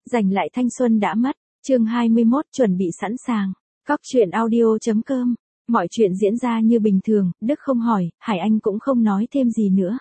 Giành lại thanh xuân đã mất, chương 21 chuẩn bị sẵn sàng. Cóc truyện audio.com. Mọi chuyện diễn ra như bình thường, Đức không hỏi, Hải Anh cũng không nói thêm gì nữa.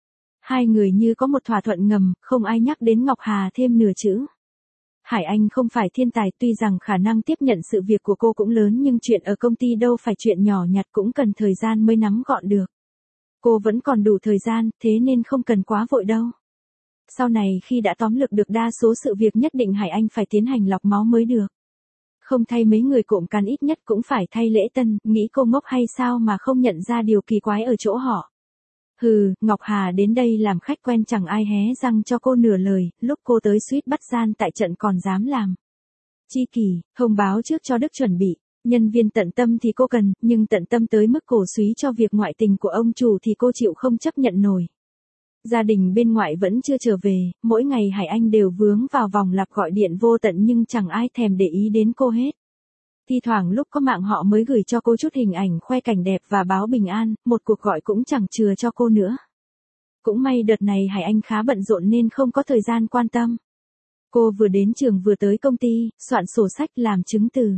Hai người như có một thỏa thuận ngầm, không ai nhắc đến Ngọc Hà thêm nửa chữ. Hải Anh không phải thiên tài, tuy rằng khả năng tiếp nhận sự việc của cô cũng lớn, nhưng chuyện ở công ty đâu phải chuyện nhỏ nhặt, cũng cần thời gian mới nắm gọn được. Cô vẫn còn đủ thời gian, thế nên không cần quá vội đâu. Sau này khi đã tóm lược được đa số sự việc, nhất định Hải Anh phải tiến hành lọc máu mới được. Không thay mấy người cộm cán ít nhất cũng phải thay lễ tân, nghĩ cô ngốc hay sao mà không nhận ra điều kỳ quái ở chỗ họ. Hừ, Ngọc Hà đến đây làm khách quen chẳng ai hé răng cho cô nửa lời, lúc cô tới suýt bắt gian tại trận còn dám làm. Chi kỷ, thông báo trước cho Đức chuẩn bị, nhân viên tận tâm thì cô cần, nhưng tận tâm tới mức cổ súy cho việc ngoại tình của ông chủ thì cô chịu không chấp nhận nổi. Gia đình bên ngoại vẫn chưa trở về, mỗi ngày Hải Anh đều vướng vào vòng lặp gọi điện vô tận nhưng chẳng ai thèm để ý đến cô hết. Thi thoảng lúc có mạng họ mới gửi cho cô chút hình ảnh khoe cảnh đẹp và báo bình an, một cuộc gọi cũng chẳng chừa cho cô nữa. Cũng may đợt này Hải Anh khá bận rộn nên không có thời gian quan tâm. Cô vừa đến trường vừa tới công ty, soạn sổ sách làm chứng từ.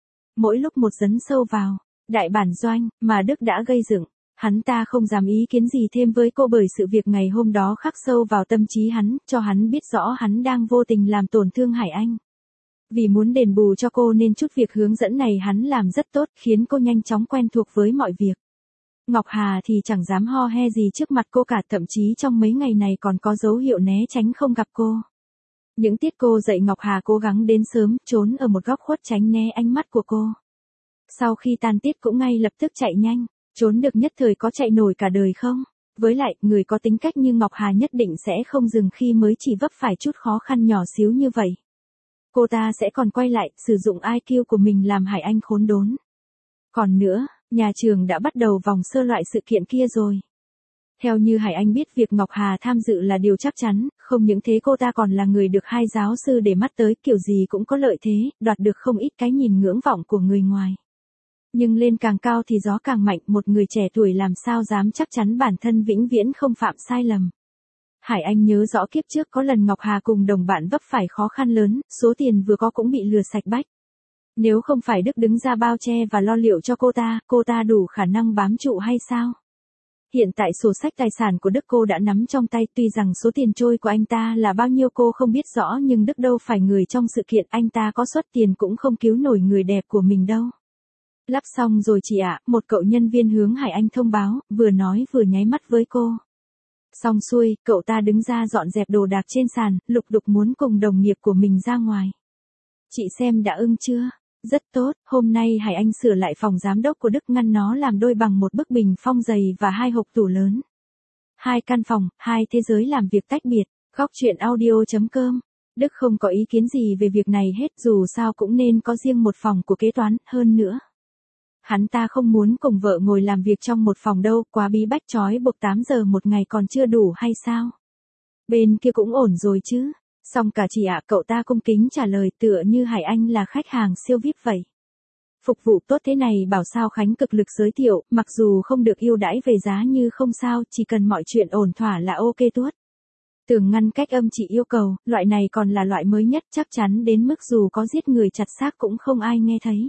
Mỗi lúc một dấn sâu vào, đại bản doanh, mà Đức đã gây dựng. Hắn ta không dám ý kiến gì thêm với cô bởi sự việc ngày hôm đó khắc sâu vào tâm trí hắn, cho hắn biết rõ hắn đang vô tình làm tổn thương Hải Anh. Vì muốn đền bù cho cô nên chút việc hướng dẫn này hắn làm rất tốt, khiến cô nhanh chóng quen thuộc với mọi việc. Ngọc Hà thì chẳng dám ho he gì trước mặt cô cả, thậm chí trong mấy ngày này còn có dấu hiệu né tránh không gặp cô. Những tiết cô dạy Ngọc Hà cố gắng đến sớm, trốn ở một góc khuất tránh né ánh mắt của cô. Sau khi tan tiết cũng ngay lập tức chạy nhanh. Trốn được nhất thời có chạy nổi cả đời không? Với lại, người có tính cách như Ngọc Hà nhất định sẽ không dừng khi mới chỉ vấp phải chút khó khăn nhỏ xíu như vậy. Cô ta sẽ còn quay lại, sử dụng IQ của mình làm Hải Anh khốn đốn. Còn nữa, nhà trường đã bắt đầu vòng sơ loại sự kiện kia rồi. Theo như Hải Anh biết, việc Ngọc Hà tham dự là điều chắc chắn, không những thế cô ta còn là người được hai giáo sư để mắt tới, kiểu gì cũng có lợi thế, đoạt được không ít cái nhìn ngưỡng vọng của người ngoài. Nhưng lên càng cao thì gió càng mạnh, một người trẻ tuổi làm sao dám chắc chắn bản thân vĩnh viễn không phạm sai lầm. Hải Anh nhớ rõ kiếp trước có lần Ngọc Hà cùng đồng bạn vấp phải khó khăn lớn, số tiền vừa có cũng bị lừa sạch bách. Nếu không phải Đức đứng ra bao che và lo liệu cho cô ta đủ khả năng bám trụ hay sao? Hiện tại sổ sách tài sản của Đức cô đã nắm trong tay, tuy rằng số tiền trôi của anh ta là bao nhiêu cô không biết rõ, nhưng Đức đâu phải người trong sự kiện, anh ta có xuất tiền cũng không cứu nổi người đẹp của mình đâu. Lắp xong rồi chị ạ, một cậu nhân viên hướng Hải Anh thông báo, vừa nói vừa nháy mắt với cô. Xong xuôi, cậu ta đứng ra dọn dẹp đồ đạc trên sàn, lục đục muốn cùng đồng nghiệp của mình ra ngoài. Chị xem đã ưng chưa? Rất tốt, hôm nay Hải Anh sửa lại phòng giám đốc của Đức, ngăn nó làm đôi bằng một bức bình phong dày và hai hộc tủ lớn. Hai căn phòng, hai thế giới làm việc tách biệt. Góc truyện audio.com. Đức không có ý kiến gì về việc này hết, dù sao cũng nên có riêng một phòng của kế toán, hơn nữa. Hắn ta không muốn cùng vợ ngồi làm việc trong một phòng đâu, quá bí bách trói buộc 8 giờ một ngày còn chưa đủ hay sao? Bên kia cũng ổn rồi chứ? Xong cả chị ạ, cậu ta cung kính trả lời, tựa như Hải Anh là khách hàng siêu VIP vậy. Phục vụ tốt thế này bảo sao Khánh cực lực giới thiệu, mặc dù không được ưu đãi về giá như không sao, chỉ cần mọi chuyện ổn thỏa là ok tuốt. Tường ngăn cách âm chị yêu cầu, loại này còn là loại mới nhất, chắc chắn đến mức dù có giết người chặt xác cũng không ai nghe thấy.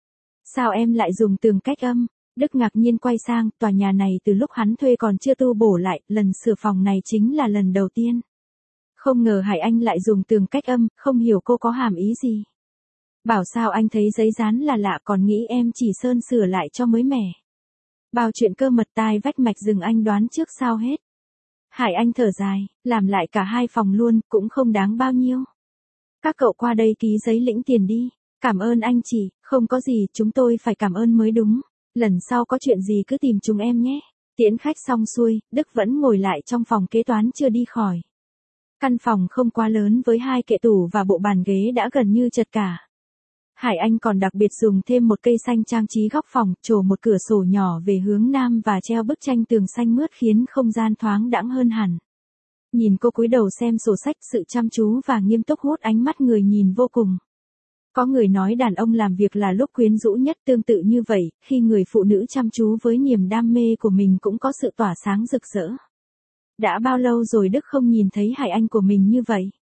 Sao em lại dùng tường cách âm? Đức ngạc nhiên quay sang, tòa nhà này từ lúc hắn thuê còn chưa tu bổ lại, lần sửa phòng này chính là lần đầu tiên. Không ngờ Hải Anh lại dùng tường cách âm, không hiểu cô có hàm ý gì. Bảo sao anh thấy giấy dán là lạ, còn nghĩ em chỉ sơn sửa lại cho mới mẻ. Bao chuyện cơ mật tai vách mạch rừng anh đoán trước sao hết. Hải Anh thở dài, làm lại cả hai phòng luôn, cũng không đáng bao nhiêu. Các cậu qua đây ký giấy lĩnh tiền đi. Cảm ơn anh chị, không có gì, chúng tôi phải cảm ơn mới đúng. Lần sau có chuyện gì cứ tìm chúng em nhé. Tiễn khách xong xuôi, Đức vẫn ngồi lại trong phòng kế toán chưa đi khỏi. Căn phòng không quá lớn với hai kệ tủ và bộ bàn ghế đã gần như chật cả. Hải Anh còn đặc biệt dùng thêm một cây xanh trang trí góc phòng, trổ một cửa sổ nhỏ về hướng nam và treo bức tranh tường xanh mướt khiến không gian thoáng đãng hơn hẳn. Nhìn cô cúi đầu xem sổ sách, sự chăm chú và nghiêm túc hút ánh mắt người nhìn vô cùng. Có người nói đàn ông làm việc là lúc quyến rũ nhất, tương tự như vậy, khi người phụ nữ chăm chú với niềm đam mê của mình cũng có sự tỏa sáng rực rỡ. Đã bao lâu rồi Đức không nhìn thấy Hải Anh của mình như vậy?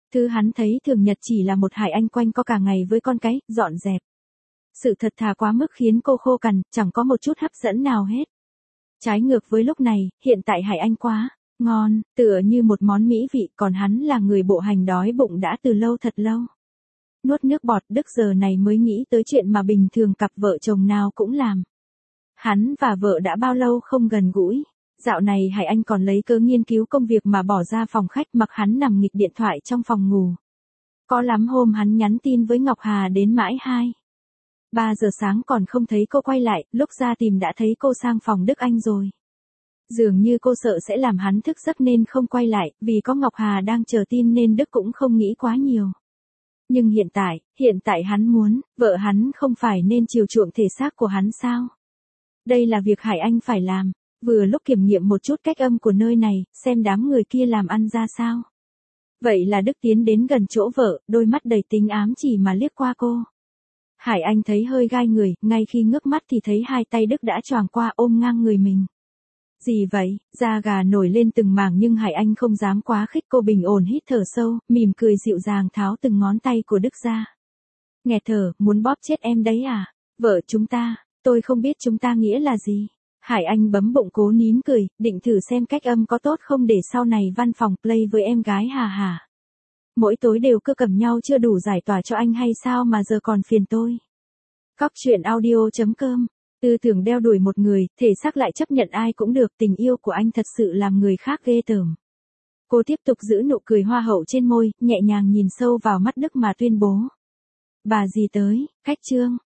Thứ hắn thấy thường nhật chỉ là một Hải Anh quanh co cả ngày với con cái, dọn dẹp. Sự thật thà quá mức khiến cô khô cằn, chẳng có một chút hấp dẫn nào hết. Trái ngược với lúc này, hiện tại Hải Anh quá ngon, tựa như một món mỹ vị, còn hắn là người bộ hành đói bụng đã từ lâu thật lâu. Nuốt nước bọt, Đức giờ này mới nghĩ tới chuyện mà bình thường cặp vợ chồng nào cũng làm. Hắn và vợ đã bao lâu không gần gũi. Dạo này Hải Anh còn lấy cớ nghiên cứu công việc mà bỏ ra phòng khách mặc hắn nằm nghịch điện thoại trong phòng ngủ. Có lắm hôm hắn nhắn tin với Ngọc Hà đến mãi 3 giờ sáng còn không thấy cô quay lại, lúc ra tìm đã thấy cô sang phòng Đức Anh rồi. Dường như cô sợ sẽ làm hắn thức giấc nên không quay lại, vì có Ngọc Hà đang chờ tin nên Đức cũng không nghĩ quá nhiều. Nhưng hiện tại hắn muốn, vợ hắn không phải nên chiều chuộng thể xác của hắn sao? Đây là việc Hải Anh phải làm, vừa lúc kiểm nghiệm một chút cách âm của nơi này, xem đám người kia làm ăn ra sao. Vậy là Đức tiến đến gần chỗ vợ, đôi mắt đầy tính ám chỉ mà liếc qua cô. Hải Anh thấy hơi gai người, ngay khi ngước mắt thì thấy hai tay Đức đã choàng qua ôm ngang người mình. Gì vậy, da gà nổi lên từng mảng nhưng Hải Anh không dám quá khích, cô bình ổn hít thở sâu, mỉm cười dịu dàng tháo từng ngón tay của Đức ra. Nghẹt thở, muốn bóp chết em đấy à? Vợ chúng ta, tôi không biết chúng ta nghĩa là gì. Hải Anh bấm bụng cố nín cười, định thử xem cách âm có tốt không để sau này văn phòng play với em gái hà hà. Mỗi tối đều cứ cầm nhau chưa đủ giải tỏa cho anh hay sao mà giờ còn phiền tôi. Cóc truyện audio.com. Tư tưởng đeo đuổi một người, thể xác lại chấp nhận ai cũng được, tình yêu của anh thật sự làm người khác ghê tởm. Cô tiếp tục giữ nụ cười hoa hậu trên môi, nhẹ nhàng nhìn sâu vào mắt Đức mà tuyên bố. Bà gì tới, khách trương.